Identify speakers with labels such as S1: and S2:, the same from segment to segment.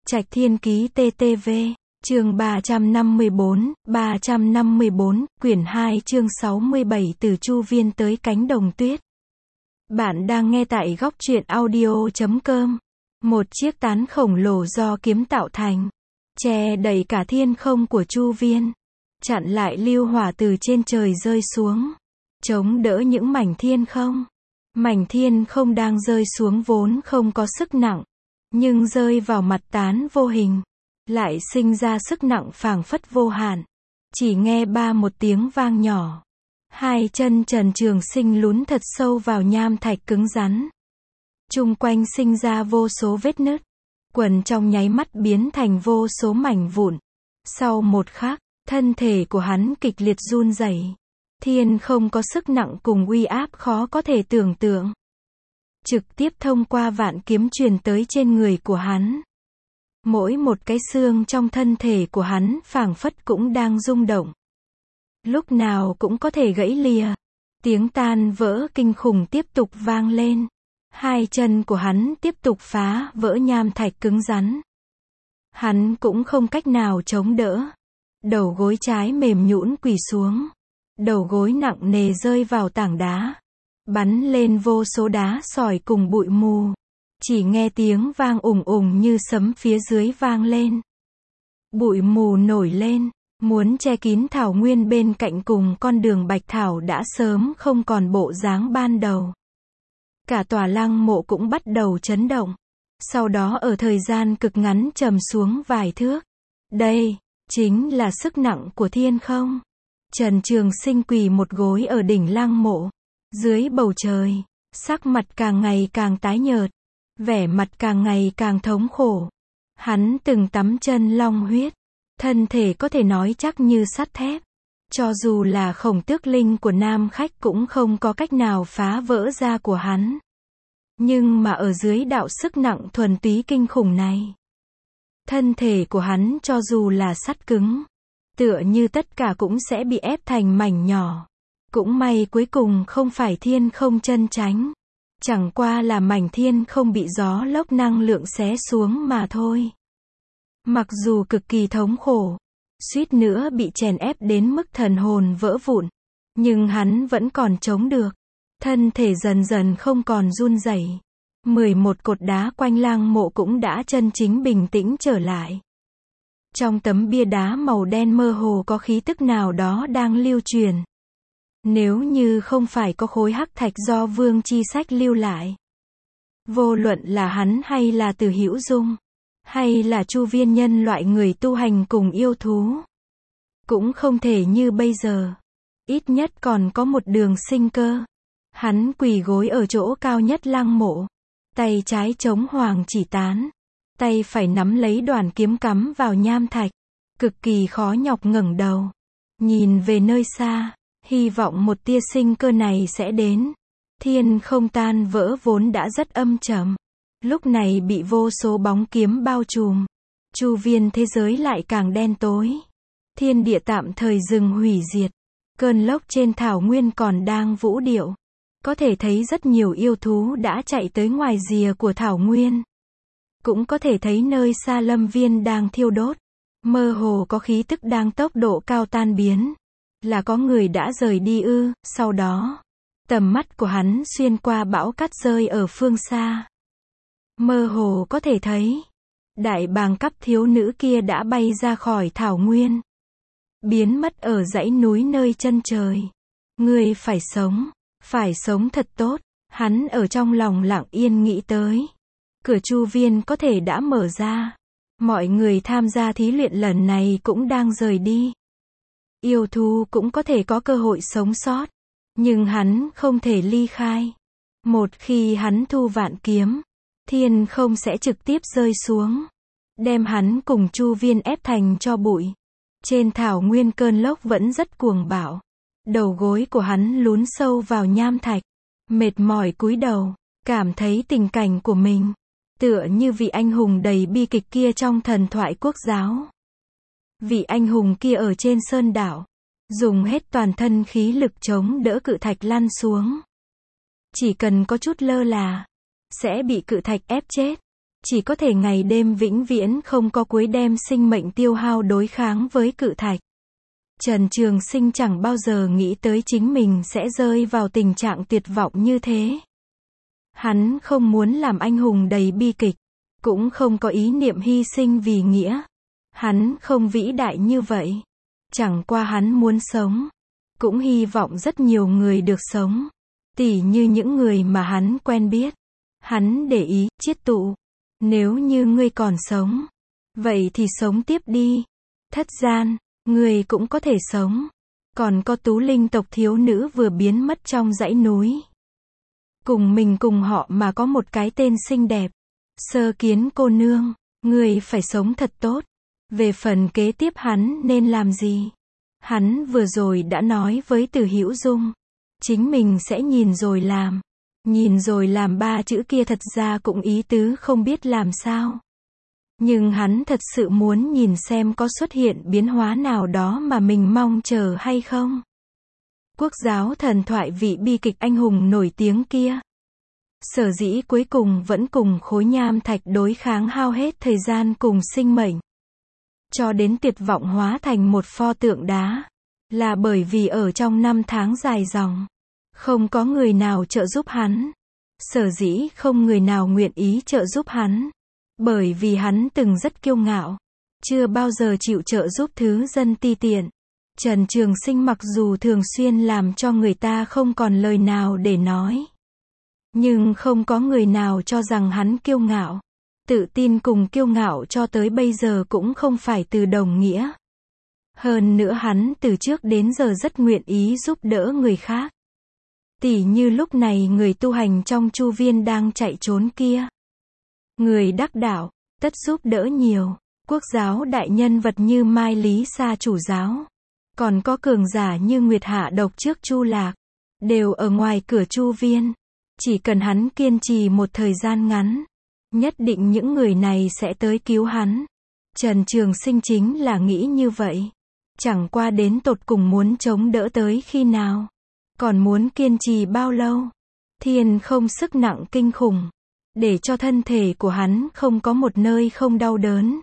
S1: Trạch Thiên Ký TTV, chương 354, quyển 2 chương 67 từ Chu Viên tới cánh đồng tuyết. Bạn đang nghe tại góc truyện audio.com. Một chiếc tán khổng lồ do kiếm tạo thành, che đầy cả thiên không của Chu Viên, chặn lại lưu hỏa từ trên trời rơi xuống, chống đỡ những mảnh thiên không. Mảnh thiên không đang rơi xuống vốn không có sức nặng, nhưng rơi vào mặt tán vô hình, lại sinh ra sức nặng phảng phất vô hạn. Chỉ nghe một tiếng vang nhỏ, hai chân Trần Trường Sinh lún thật sâu vào nham thạch cứng rắn. Chung quanh sinh ra vô số vết nứt, quần trong nháy mắt biến thành vô số mảnh vụn. Sau một khắc, thân thể của hắn kịch liệt run rẩy. Thiên không có sức nặng cùng uy áp khó có thể tưởng tượng, trực tiếp thông qua vạn kiếm truyền tới trên người của hắn. Mỗi một cái xương trong thân thể của hắn phảng phất cũng đang rung động, lúc nào cũng có thể gãy lìa. Tiếng tan vỡ kinh khủng tiếp tục vang lên. Hai chân của hắn tiếp tục phá vỡ nham thạch cứng rắn. Hắn cũng không cách nào chống đỡ. Đầu gối trái mềm nhũn quỳ xuống. Đầu gối nặng nề rơi vào tảng đá, bắn lên vô số đá sỏi cùng bụi mù. Chỉ nghe tiếng vang ùng ùng như sấm phía dưới vang lên. Bụi mù nổi lên, muốn che kín thảo nguyên bên cạnh cùng con đường bạch thảo đã sớm không còn bộ dáng ban đầu. Cả tòa lăng mộ cũng bắt đầu chấn động. Sau đó ở thời gian cực ngắn trầm xuống vài thước. Đây chính là sức nặng của thiên không. Trần Trường Sinh quỳ một gối ở đỉnh lăng mộ, dưới bầu trời, sắc mặt càng ngày càng tái nhợt, vẻ mặt càng ngày càng thống khổ. Hắn từng tắm chân long huyết, thân thể có thể nói chắc như sắt thép. Cho dù là Khổng Tước Linh của Nam Khách cũng không có cách nào phá vỡ da của hắn. Nhưng mà ở dưới đạo sức nặng thuần túy kinh khủng này, thân thể của hắn cho dù là sắt cứng, tựa như tất cả cũng sẽ bị ép thành mảnh nhỏ. Cũng may cuối cùng không phải thiên không chân chánh, chẳng qua là mảnh thiên không bị gió lốc năng lượng xé xuống mà thôi. Mặc dù cực kỳ thống khổ, suýt nữa bị chèn ép đến mức thần hồn vỡ vụn, nhưng hắn vẫn còn chống được. Thân thể dần dần không còn run rẩy. 11 cột đá quanh lăng mộ cũng đã chân chính bình tĩnh trở lại. Trong tấm bia đá màu đen mơ hồ có khí tức nào đó đang lưu truyền. Nếu như không phải có khối hắc thạch do Vương Chi Sách lưu lại, vô luận là hắn hay là Từ Hữu Dung, hay là Chu Viên nhân loại người tu hành cùng yêu thú, cũng không thể như bây giờ. Ít nhất còn có một đường sinh cơ. Hắn quỳ gối ở chỗ cao nhất lăng mộ, tay trái chống hoàng chỉ tán, tay phải nắm lấy đoàn kiếm cắm vào nham thạch, cực kỳ khó nhọc ngẩng đầu, nhìn về nơi xa, hy vọng một tia sinh cơ này sẽ đến. Thiên không tan vỡ vốn đã rất âm trầm, lúc này bị vô số bóng kiếm bao trùm. Chu viên thế giới lại càng đen tối. Thiên địa tạm thời dừng hủy diệt. Cơn lốc trên thảo nguyên còn đang vũ điệu. Có thể thấy rất nhiều yêu thú đã chạy tới ngoài rìa của thảo nguyên. Cũng có thể thấy nơi xa lâm viên đang thiêu đốt. Mơ hồ có khí tức đang tốc độ cao tan biến. Là có người đã rời đi ư? Sau đó, tầm mắt của hắn xuyên qua bão cát rơi ở phương xa. Mơ hồ có thể thấy, đại bàng cấp thiếu nữ kia đã bay ra khỏi thảo nguyên, biến mất ở dãy núi nơi chân trời. Ngươi phải sống thật tốt. Hắn ở trong lòng lặng yên nghĩ tới. Cửa Chu Viên có thể đã mở ra. Mọi người tham gia thí luyện lần này cũng đang rời đi. Yêu thú cũng có thể có cơ hội sống sót. Nhưng hắn không thể ly khai. Một khi hắn thu vạn kiếm, thiên không sẽ trực tiếp rơi xuống, đem hắn cùng Chu Viên ép thành tro bụi. Trên thảo nguyên cơn lốc vẫn rất cuồng bạo. Đầu gối của hắn lún sâu vào nham thạch, mệt mỏi cúi đầu, cảm thấy tình cảnh của mình tựa như vị anh hùng đầy bi kịch kia trong thần thoại quốc giáo. Vị anh hùng kia ở trên sơn đảo, dùng hết toàn thân khí lực chống đỡ cự thạch lăn xuống. Chỉ cần có chút lơ là, sẽ bị cự thạch ép chết. chỉ có thể ngày đêm vĩnh viễn không có cuối đem sinh mệnh tiêu hao đối kháng với cự thạch. Trần Trường Sinh chẳng bao giờ nghĩ tới chính mình sẽ rơi vào tình trạng tuyệt vọng như thế. Hắn không muốn làm anh hùng đầy bi kịch, cũng không có ý niệm hy sinh vì nghĩa. Hắn không vĩ đại như vậy. Chẳng qua hắn muốn sống. Cũng hy vọng rất nhiều người được sống. Tỉ như những người mà hắn quen biết. Hắn để ý, Chiết Tụ. Nếu như ngươi còn sống, vậy thì sống tiếp đi. Thất Gian, ngươi cũng có thể sống. Còn có Tú Linh tộc thiếu nữ vừa biến mất trong dãy núi. Cùng mình cùng họ mà có một cái tên xinh đẹp. Sơ Kiến cô nương, ngươi phải sống thật tốt. Về phần kế tiếp hắn nên làm gì? Hắn vừa rồi đã nói với Từ Hữu Dung. Chính mình sẽ nhìn rồi làm. Nhìn rồi làm ba chữ kia thật ra cũng ý tứ không biết làm sao. Nhưng hắn thật sự muốn nhìn xem có xuất hiện biến hóa nào đó mà mình mong chờ hay không. Quốc giáo thần thoại vị bi kịch anh hùng nổi tiếng kia. Sở dĩ cuối cùng vẫn cùng khối nham thạch đối kháng hao hết thời gian cùng sinh mệnh. Cho đến tuyệt vọng hóa thành một pho tượng đá. Là bởi vì ở trong năm tháng dài dòng. Không có người nào trợ giúp hắn. Sở dĩ không người nào nguyện ý trợ giúp hắn. Bởi vì hắn từng rất kiêu ngạo. Chưa bao giờ chịu trợ giúp thứ dân ti tiện. Trần Trường Sinh mặc dù thường xuyên làm cho người ta không còn lời nào để nói. Nhưng không có người nào cho rằng hắn kiêu ngạo. Tự tin cùng kiêu ngạo cho tới bây giờ cũng không phải từ đồng nghĩa. Hơn nữa hắn từ trước đến giờ rất nguyện ý giúp đỡ người khác. Tỉ như lúc này người tu hành trong Chu Viên đang chạy trốn kia. Người đắc đạo, tất giúp đỡ nhiều. Quốc giáo đại nhân vật như Mai Lý Sa chủ giáo. Còn có cường giả như Nguyệt Hạ Độc trước Chu Lạc. Đều ở ngoài cửa Chu Viên. Chỉ cần hắn kiên trì một thời gian ngắn. Nhất định những người này sẽ tới cứu hắn. Trần Trường Sinh chính là nghĩ như vậy. Chẳng qua đến tột cùng muốn chống đỡ tới khi nào. Còn muốn kiên trì bao lâu. Thiên không sức nặng kinh khủng. Để cho thân thể của hắn không có một nơi không đau đớn.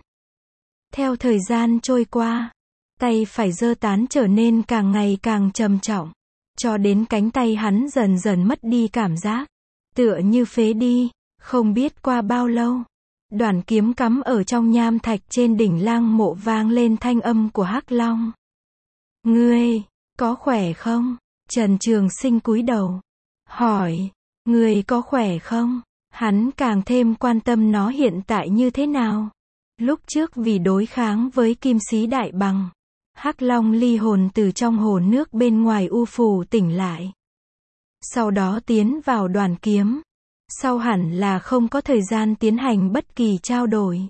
S1: Theo thời gian trôi qua. Tay phải giơ tán trở nên càng ngày càng trầm trọng. Cho đến cánh tay hắn dần dần mất đi cảm giác. Tựa như phế đi. Không biết qua bao lâu. Đoàn kiếm cắm ở trong nham thạch trên đỉnh Lang Mộ vang lên thanh âm của Hắc Long. Ngươi, có khỏe không? Trần Trường Sinh cúi đầu. Hỏi, ngươi có khỏe không? Hắn càng thêm quan tâm nó hiện tại như thế nào. Lúc trước vì đối kháng với Kim Sĩ Đại Bằng. Hắc Long ly hồn từ trong hồ nước bên ngoài u phù tỉnh lại. Sau đó tiến vào đoàn kiếm. Sau hẳn là không có thời gian tiến hành bất kỳ trao đổi.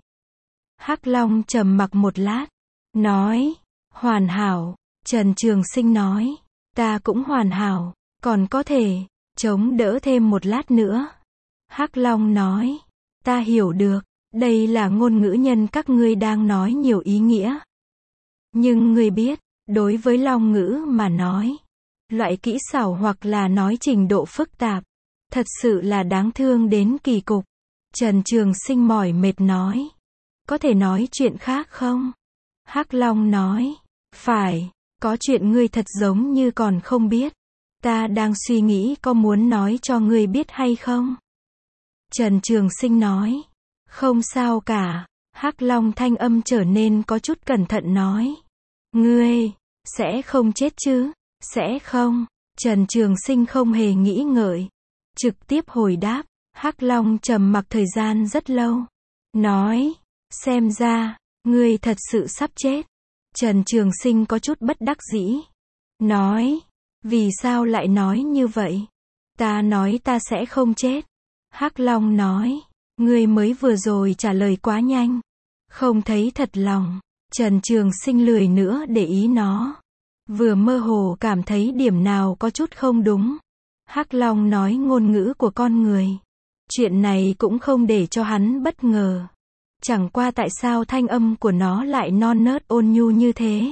S1: Hắc Long trầm mặc một lát. Nói, hoàn hảo. Trần Trường Sinh nói, ta cũng hoàn hảo. Còn có thể, chống đỡ thêm một lát nữa. Hắc Long nói, ta hiểu được. Đây là ngôn ngữ nhân các ngươi đang nói nhiều ý nghĩa. Nhưng ngươi biết, đối với Long ngữ mà nói. Loại kỹ xảo hoặc là nói trình độ phức tạp. Thật sự là đáng thương đến kỳ cục. Trần Trường Sinh mỏi mệt nói. Có thể nói chuyện khác không? Hắc Long nói. Phải, có chuyện ngươi thật giống như còn không biết. Ta đang suy nghĩ có muốn nói cho ngươi biết hay không? Trần Trường Sinh nói. Không sao cả. Hắc Long thanh âm trở nên có chút cẩn thận nói. Ngươi, sẽ không chết chứ? Sẽ không? Trần Trường Sinh không hề nghĩ ngợi. Trực tiếp hồi đáp. Hắc Long trầm mặc thời gian rất lâu. Nói, xem ra, ngươi thật sự sắp chết. Trần Trường Sinh có chút bất đắc dĩ. Nói, vì sao lại nói như vậy? Ta nói ta sẽ không chết. Hắc Long nói, ngươi mới vừa rồi trả lời quá nhanh. Không thấy thật lòng. Trần Trường Sinh lười nữa để ý nó. Vừa mơ hồ cảm thấy điểm nào có chút không đúng. Hắc Long nói ngôn ngữ của con người. Chuyện này cũng không để cho hắn bất ngờ. Chẳng qua tại sao thanh âm của nó lại non nớt ôn nhu như thế.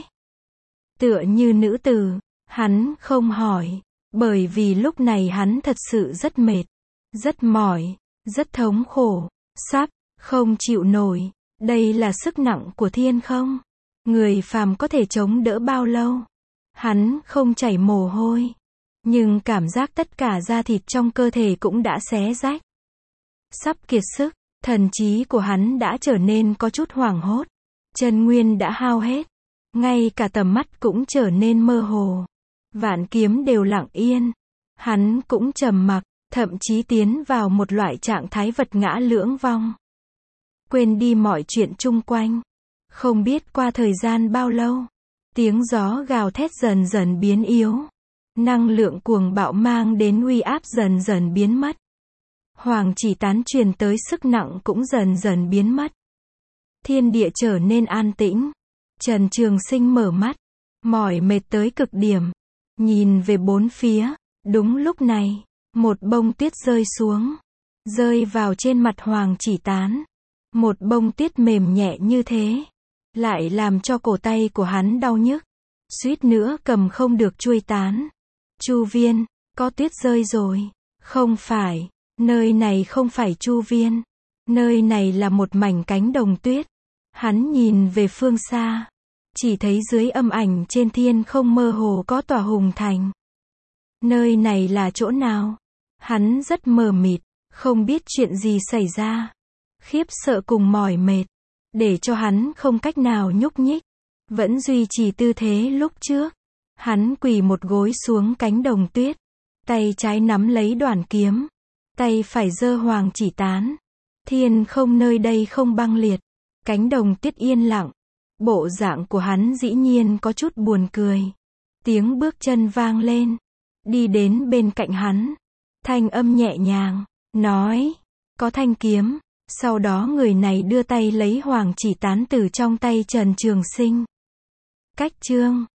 S1: Tựa như nữ tử. Hắn không hỏi. Bởi vì lúc này hắn thật sự rất mệt. Rất mỏi. Rất thống khổ. Sắp Không chịu nổi. Đây là sức nặng của thiên không? Người phàm có thể chống đỡ bao lâu? Hắn không chảy mồ hôi. Nhưng cảm giác tất cả da thịt trong cơ thể cũng đã xé rách. Sắp kiệt sức, thần trí của hắn đã trở nên có chút hoảng hốt. Chân nguyên đã hao hết. Ngay cả tầm mắt cũng trở nên mơ hồ. Vạn kiếm đều lặng yên. Hắn cũng trầm mặc, thậm chí tiến vào một loại trạng thái vật ngã lưỡng vong. Quên đi mọi chuyện chung quanh. Không biết qua thời gian bao lâu, tiếng gió gào thét dần dần biến yếu. Năng lượng cuồng bạo mang đến uy áp dần dần biến mất. Hoàng chỉ tán truyền tới sức nặng cũng dần dần biến mất. Thiên địa trở nên an tĩnh. Trần Trường Sinh mở mắt, mỏi mệt tới cực điểm, nhìn về bốn phía. Đúng lúc này, một bông tuyết rơi xuống, rơi vào trên mặt Hoàng chỉ tán. Một bông tuyết mềm nhẹ như thế, lại làm cho cổ tay của hắn đau nhức, suýt nữa cầm không được chuôi tán. Chu viên, có tuyết rơi rồi. Không phải, nơi này không phải chu viên. Nơi này là một mảnh cánh đồng tuyết. Hắn nhìn về phương xa, chỉ thấy dưới âm ảnh trên thiên không mơ hồ có tòa hùng thành. Nơi này là chỗ nào? Hắn rất mờ mịt, không biết chuyện gì xảy ra. Khiếp sợ cùng mỏi mệt, để cho hắn không cách nào nhúc nhích. Vẫn duy trì tư thế lúc trước. Hắn quỳ một gối xuống cánh đồng tuyết. Tay trái nắm lấy đoản kiếm. Tay phải giơ Hoàng chỉ tán. Thiên không nơi đây không băng liệt. Cánh đồng tuyết yên lặng. Bộ dạng của hắn dĩ nhiên có chút buồn cười. Tiếng bước chân vang lên. Đi đến bên cạnh hắn. Thanh âm nhẹ nhàng, nói, có thanh kiếm. Sau đó người này đưa tay lấy Hoàng chỉ tán từ trong tay Trần Trường Sinh. Cách chương